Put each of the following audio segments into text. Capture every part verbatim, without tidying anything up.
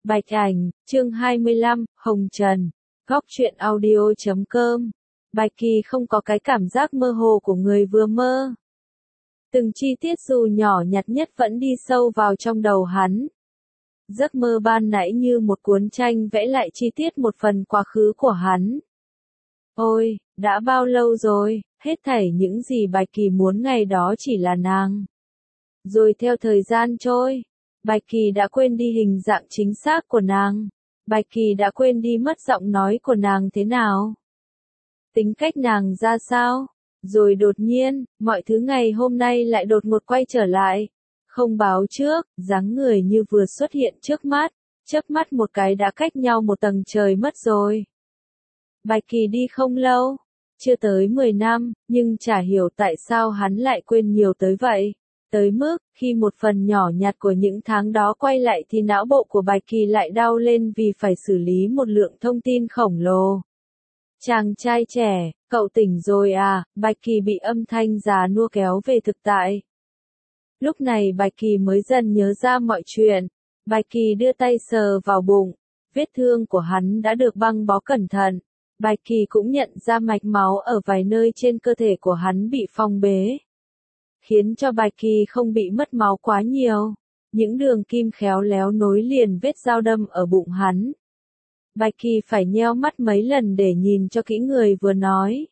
Bạch Ảnh, chương hai mươi lăm, Hồng Trần, góc truyện audio chấm com. Bạch Kỳ không có cái cảm giác mơ hồ của người vừa mơ. Từng chi tiết dù nhỏ nhặt nhất vẫn đi sâu vào trong đầu hắn. Giấc mơ ban nãy như một cuốn tranh vẽ lại chi tiết một phần quá khứ của hắn. Ôi, đã bao lâu rồi, hết thảy những gì Bạch Kỳ muốn ngày đó chỉ là nàng. Rồi theo thời gian trôi, Bạch Kỳ đã quên đi hình dạng chính xác của nàng. Bạch Kỳ đã quên đi mất giọng nói của nàng thế nào. Tính cách nàng ra sao. Rồi đột nhiên, mọi thứ ngày hôm nay lại đột ngột quay trở lại. Không báo trước, dáng người như vừa xuất hiện trước mắt. Chớp mắt một cái đã cách nhau một tầng trời mất rồi. Bạch Kỳ đi không lâu. Chưa tới mười năm, nhưng chả hiểu tại sao hắn lại quên nhiều tới vậy. Tới mức, khi một phần nhỏ nhặt của những tháng đó quay lại thì não bộ của Bạch Kỳ lại đau lên vì phải xử lý một lượng thông tin khổng lồ. Chàng trai trẻ, cậu tỉnh rồi à, Bạch Kỳ bị âm thanh già nua kéo về thực tại. Lúc này Bạch Kỳ mới dần nhớ ra mọi chuyện. Bạch Kỳ đưa tay sờ vào bụng, vết thương của hắn đã được băng bó cẩn thận. Bạch Kỳ cũng nhận ra mạch máu ở vài nơi trên cơ thể của hắn bị phong bế, khiến cho Bạch Kỳ không bị mất máu quá nhiều. Những đường kim khéo léo nối liền vết dao đâm ở bụng hắn. Bạch Kỳ phải nheo mắt mấy lần để nhìn cho kỹ người vừa nói.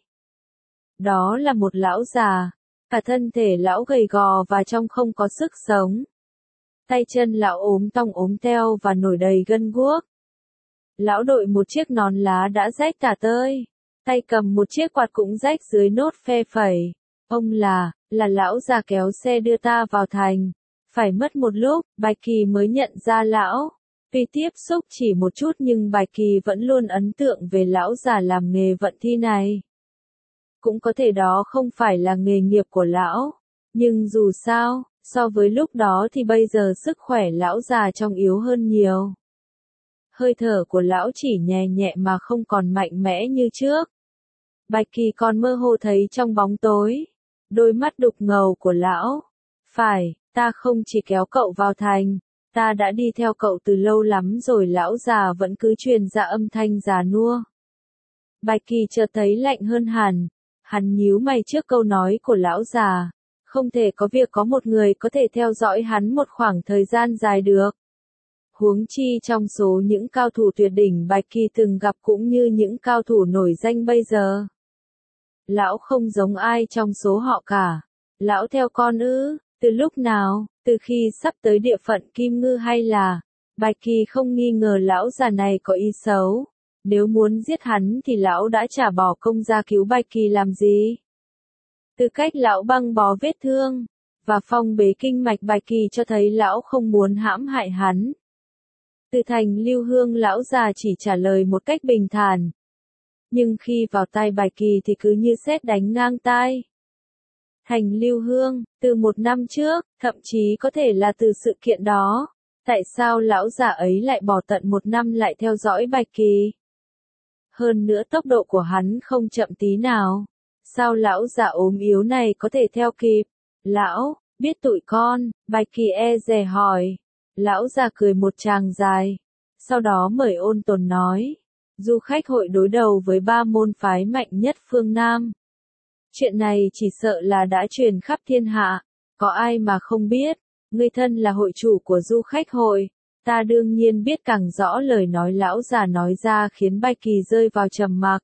Đó là một lão già, cả thân thể lão gầy gò và trông không có sức sống. Tay chân lão ốm tong ốm teo và nổi đầy gân guốc. Lão đội một chiếc nón lá đã rách tả tơi, tay cầm một chiếc quạt cũng rách dưới nốt phe phẩy. Ông là, là lão già kéo xe đưa ta vào thành. Phải mất một lúc, Bạch Kỳ mới nhận ra lão. Tuy tiếp xúc chỉ một chút nhưng Bạch Kỳ vẫn luôn ấn tượng về lão già làm nghề vận thi này. Cũng có thể đó không phải là nghề nghiệp của lão. Nhưng dù sao, so với lúc đó thì bây giờ sức khỏe lão già trông yếu hơn nhiều. Hơi thở của lão chỉ nhẹ nhẹ mà không còn mạnh mẽ như trước. Bạch Kỳ còn mơ hồ thấy trong bóng tối. Đôi mắt đục ngầu của lão. Phải, ta không chỉ kéo cậu vào thành, ta đã đi theo cậu từ lâu lắm rồi. Lão già vẫn cứ truyền ra âm thanh già nua. Bạch Kỳ chợt thấy lạnh hơn hẳn. Hắn nhíu mày trước câu nói của lão già. Không thể có việc có một người có thể theo dõi hắn một khoảng thời gian dài được. Huống chi trong số những cao thủ tuyệt đỉnh Bạch Kỳ từng gặp cũng như những cao thủ nổi danh bây giờ. Lão không giống ai trong số họ cả. Lão theo con ư, từ lúc nào, từ khi sắp tới địa phận Kim Ngư hay là, Bạch Kỳ không nghi ngờ lão già này có ý xấu. Nếu muốn giết hắn thì lão đã trả bỏ công ra cứu Bạch Kỳ làm gì. Từ cách lão băng bó vết thương, và phong bế kinh mạch Bạch Kỳ cho thấy lão không muốn hãm hại hắn. Từ thành Lưu Hương lão già chỉ trả lời một cách bình thản. Nhưng khi vào tai Bạch Kỳ thì cứ như sét đánh ngang tai. Thành Lưu Hương, từ một năm trước, thậm chí có thể là từ sự kiện đó. Tại sao lão già ấy lại bỏ tận một năm lại theo dõi Bạch Kỳ? Hơn nữa tốc độ của hắn không chậm tí nào. Sao lão già ốm yếu này có thể theo kịp? Lão, biết tụi con, Bạch Kỳ e dè hỏi. Lão già cười một tràng dài. Sau đó mời ôn tồn nói. Du khách hội đối đầu với ba môn phái mạnh nhất phương Nam. Chuyện này chỉ sợ là đã truyền khắp thiên hạ. Có ai mà không biết. Ngươi thân là hội chủ của du khách hội. Ta đương nhiên biết càng rõ. Lời nói lão già nói ra khiến Bạch Kỳ rơi vào trầm mặc.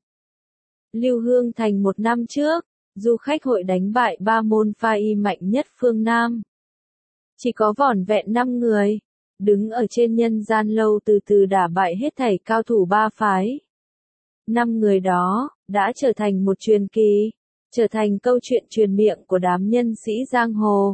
Lưu Hương thành một năm trước, du khách hội đánh bại ba môn phái mạnh nhất phương Nam. Chỉ có vỏn vẹn năm người, đứng ở trên nhân gian lâu từ từ đả bại hết thảy cao thủ ba phái. Năm người đó, đã trở thành một truyền kỳ, trở thành câu chuyện truyền miệng của đám nhân sĩ giang hồ.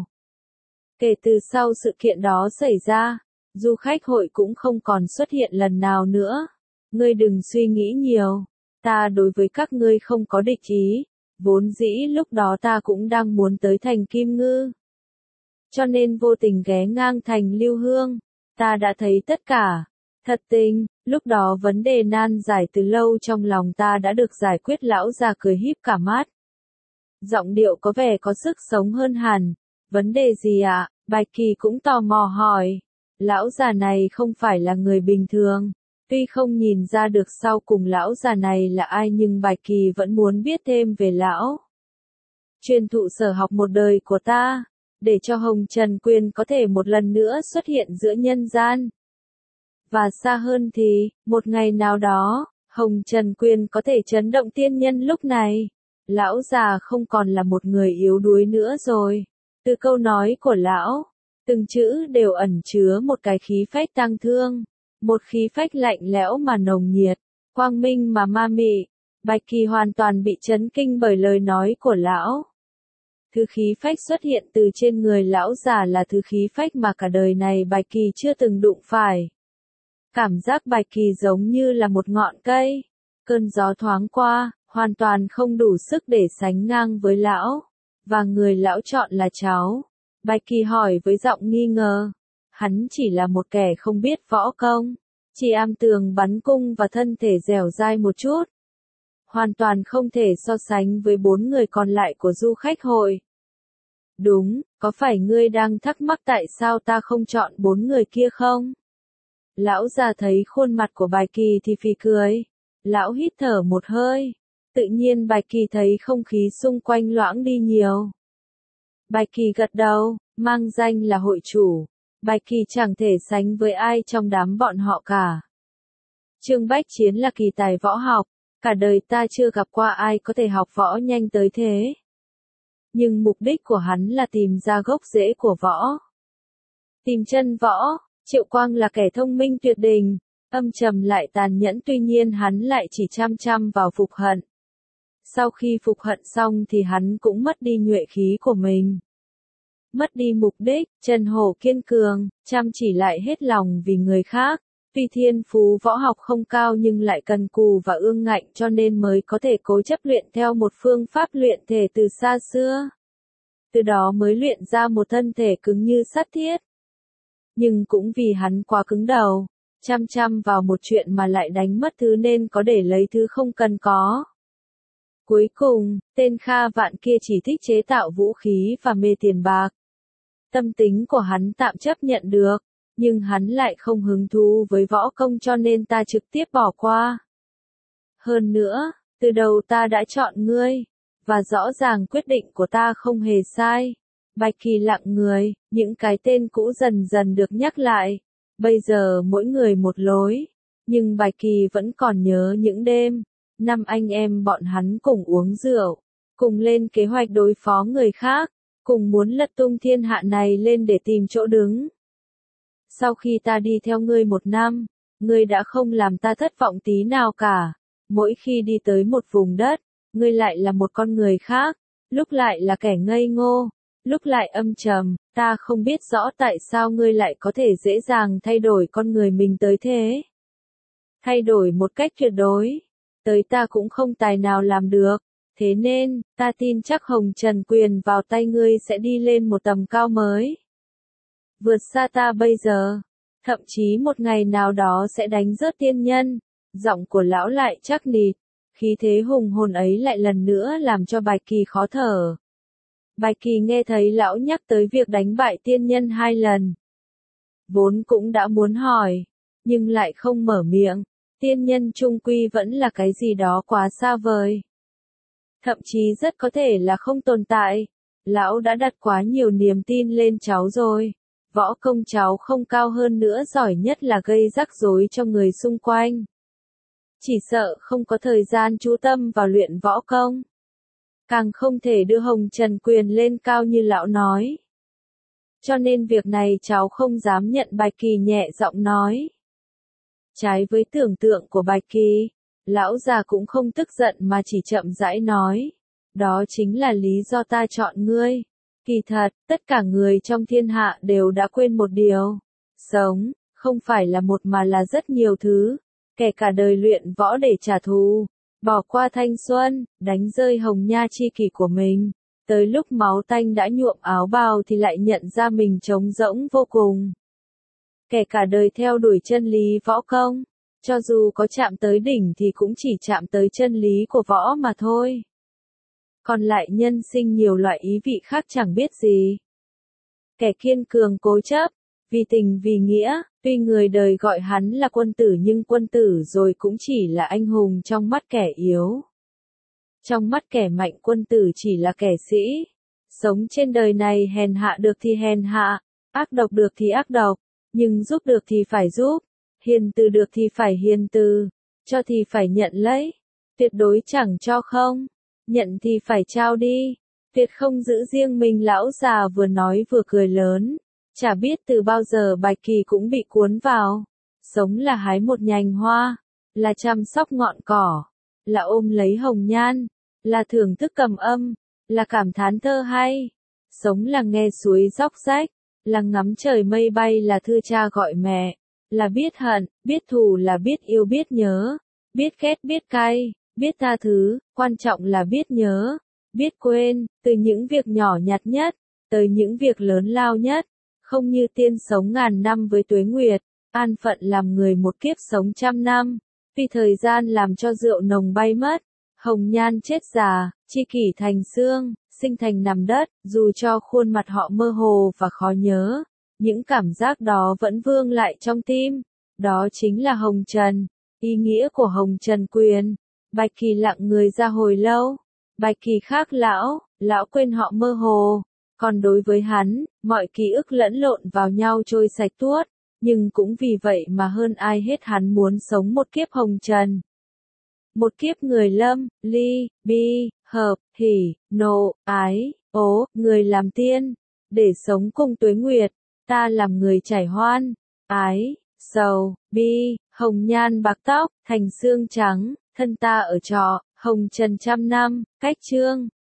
Kể từ sau sự kiện đó xảy ra, du khách hội cũng không còn xuất hiện lần nào nữa. Ngươi đừng suy nghĩ nhiều, ta đối với các ngươi không có địch ý, vốn dĩ lúc đó ta cũng đang muốn tới thành Kim Ngư. Cho nên vô tình ghé ngang thành Lưu Hương, ta đã thấy tất cả. Thật tình, lúc đó vấn đề nan giải từ lâu trong lòng ta đã được giải quyết. Lão già cười híp cả mắt. Giọng điệu có vẻ có sức sống hơn hẳn. Vấn đề gì ạ? À? Bạch Kỳ cũng tò mò hỏi. Lão già này không phải là người bình thường. Tuy không nhìn ra được sau cùng lão già này là ai nhưng Bạch Kỳ vẫn muốn biết thêm về lão. Truyền thụ sở học một đời của ta, để cho Hồng Trần Quyền có thể một lần nữa xuất hiện giữa nhân gian. Và xa hơn thì, một ngày nào đó, Hồng Trần Quyền có thể chấn động tiên nhân lúc này. Lão già không còn là một người yếu đuối nữa rồi. Từ câu nói của lão, từng chữ đều ẩn chứa một cái khí phách tang thương. Một khí phách lạnh lẽo mà nồng nhiệt, quang minh mà ma mị. Bạch Kỳ hoàn toàn bị chấn kinh bởi lời nói của lão. Thứ khí phách xuất hiện từ trên người lão già là thứ khí phách mà cả đời này Bạch Kỳ chưa từng đụng phải. Cảm giác Bạch Kỳ giống như là một ngọn cây. Cơn gió thoáng qua, hoàn toàn không đủ sức để sánh ngang với lão. Và người lão chọn là cháu. Bạch Kỳ hỏi với giọng nghi ngờ. Hắn chỉ là một kẻ không biết võ công. Chỉ am tường bắn cung và thân thể dẻo dai một chút. Hoàn toàn không thể so sánh với bốn người còn lại của du khách hội. Đúng, có phải ngươi đang thắc mắc tại sao ta không chọn bốn người kia không? Lão già thấy khuôn mặt của Bạch Kỳ thì phì cười. Lão hít thở một hơi. Tự nhiên Bạch Kỳ thấy không khí xung quanh loãng đi nhiều. Bạch Kỳ gật đầu, mang danh là hội chủ. Bạch Kỳ chẳng thể sánh với ai trong đám bọn họ cả. Trương Bách Chiến là kỳ tài võ học. Cả đời ta chưa gặp qua ai có thể học võ nhanh tới thế. Nhưng mục đích của hắn là tìm ra gốc rễ của võ. Tìm chân võ. Triệu Quang là kẻ thông minh tuyệt đỉnh, âm trầm lại tàn nhẫn, tuy nhiên hắn lại chỉ chăm chăm vào phục hận. Sau khi phục hận xong thì hắn cũng mất đi nhuệ khí của mình. Mất đi mục đích, Trần Hổ kiên cường, chăm chỉ lại hết lòng vì người khác. Tuy thiên phú võ học không cao nhưng lại cần cù và ương ngạnh cho nên mới có thể cố chấp luyện theo một phương pháp luyện thể từ xa xưa. Từ đó mới luyện ra một thân thể cứng như sắt thiết. Nhưng cũng vì hắn quá cứng đầu, chăm chăm vào một chuyện mà lại đánh mất thứ nên có để lấy thứ không cần có. Cuối cùng, tên Kha Vạn kia chỉ thích chế tạo vũ khí và mê tiền bạc. Tâm tính của hắn tạm chấp nhận được, nhưng hắn lại không hứng thú với võ công cho nên ta trực tiếp bỏ qua. Hơn nữa, từ đầu ta đã chọn ngươi, và rõ ràng quyết định của ta không hề sai. Bạch Kỳ lặng người, những cái tên cũ dần dần được nhắc lại. Bây giờ mỗi người một lối, nhưng Bạch Kỳ vẫn còn nhớ những đêm. Năm anh em bọn hắn cùng uống rượu, cùng lên kế hoạch đối phó người khác, cùng muốn lật tung thiên hạ này lên để tìm chỗ đứng. Sau khi ta đi theo ngươi một năm, ngươi đã không làm ta thất vọng tí nào cả. Mỗi khi đi tới một vùng đất, ngươi lại là một con người khác, lúc lại là kẻ ngây ngô, lúc lại âm trầm. Ta không biết rõ tại sao ngươi lại có thể dễ dàng thay đổi con người mình tới thế. Thay đổi một cách tuyệt đối, tới ta cũng không tài nào làm được. Thế nên, ta tin chắc Hồng Trần Quyền vào tay ngươi sẽ đi lên một tầm cao mới. Vượt xa ta bây giờ, thậm chí một ngày nào đó sẽ đánh rớt tiên nhân. Giọng của lão lại chắc nịch, khí thế hùng hồn ấy lại lần nữa làm cho Bạch Kỳ khó thở. Bạch Kỳ nghe thấy lão nhắc tới việc đánh bại tiên nhân hai lần. Vốn cũng đã muốn hỏi, nhưng lại không mở miệng. Tiên nhân chung quy vẫn là cái gì đó quá xa vời. Thậm chí rất có thể là không tồn tại. Lão đã đặt quá nhiều niềm tin lên cháu rồi. Võ công cháu không cao hơn nữa, giỏi nhất là gây rắc rối cho người xung quanh. Chỉ sợ không có thời gian chú tâm vào luyện võ công. Càng không thể đưa Hồng Trần Quyền lên cao như lão nói. Cho nên việc này cháu không dám nhận. Bạch Kỳ nhẹ giọng nói. Trái với tưởng tượng của Bạch Kỳ, lão già cũng không tức giận mà chỉ chậm rãi nói. Đó chính là lý do ta chọn ngươi. Kỳ thật, tất cả người trong thiên hạ đều đã quên một điều. Sống, không phải là một mà là rất nhiều thứ. Kể cả đời luyện võ để trả thù. Bỏ qua thanh xuân, đánh rơi hồng nha chi kỷ của mình. Tới lúc máu tanh đã nhuộm áo bào thì lại nhận ra mình trống rỗng vô cùng. Kể cả đời theo đuổi chân lý võ công. Cho dù có chạm tới đỉnh thì cũng chỉ chạm tới chân lý của võ mà thôi. Còn lại nhân sinh nhiều loại ý vị khác chẳng biết gì. Kẻ kiên cường cố chấp, vì tình vì nghĩa, tuy người đời gọi hắn là quân tử nhưng quân tử rồi cũng chỉ là anh hùng trong mắt kẻ yếu. Trong mắt kẻ mạnh quân tử chỉ là kẻ sĩ. Sống trên đời này hèn hạ được thì hèn hạ, ác độc được thì ác độc, nhưng giúp được thì phải giúp, hiền từ được thì phải hiền từ, cho thì phải nhận lấy, tuyệt đối chẳng cho không, nhận thì phải trao đi, tuyệt không giữ riêng mình. Lão già vừa nói vừa cười lớn, chả biết từ bao giờ Bạch Kỳ cũng bị cuốn vào. Sống là hái một nhành hoa, là chăm sóc ngọn cỏ, là ôm lấy hồng nhan, là thưởng thức cầm âm, là cảm thán thơ hay. Sống là nghe suối róc rách, là ngắm trời mây bay, là thưa cha gọi mẹ, là biết hận, biết thù, là biết yêu biết nhớ, biết ghét biết cay, biết tha thứ, quan trọng là biết nhớ, biết quên, từ những việc nhỏ nhặt nhất, tới những việc lớn lao nhất. Không như tiên sống ngàn năm với tuế nguyệt, an phận làm người một kiếp sống trăm năm, vì thời gian làm cho rượu nồng bay mất, hồng nhan chết già, tri kỷ thành xương, sinh thành nằm đất. Dù cho khuôn mặt họ mơ hồ và khó nhớ, những cảm giác đó vẫn vương lại trong tim. Đó chính là hồng trần, ý nghĩa của hồng trần quyền. Bạch Kỳ lặng người ra hồi lâu. Bạch Kỳ khác lão, lão quên họ mơ hồ. Còn đối với hắn, mọi ký ức lẫn lộn vào nhau trôi sạch tuốt, nhưng cũng vì vậy mà hơn ai hết hắn muốn sống một kiếp hồng trần. Một kiếp người lâm, ly, bi, hợp, hỉ, nộ, ái, ố, người làm tiên, để sống cùng tuế nguyệt, ta làm người trải hoan, ái, sầu, bi, hồng nhan bạc tóc, thành xương trắng, thân ta ở trọ, hồng trần trăm năm, cách chương.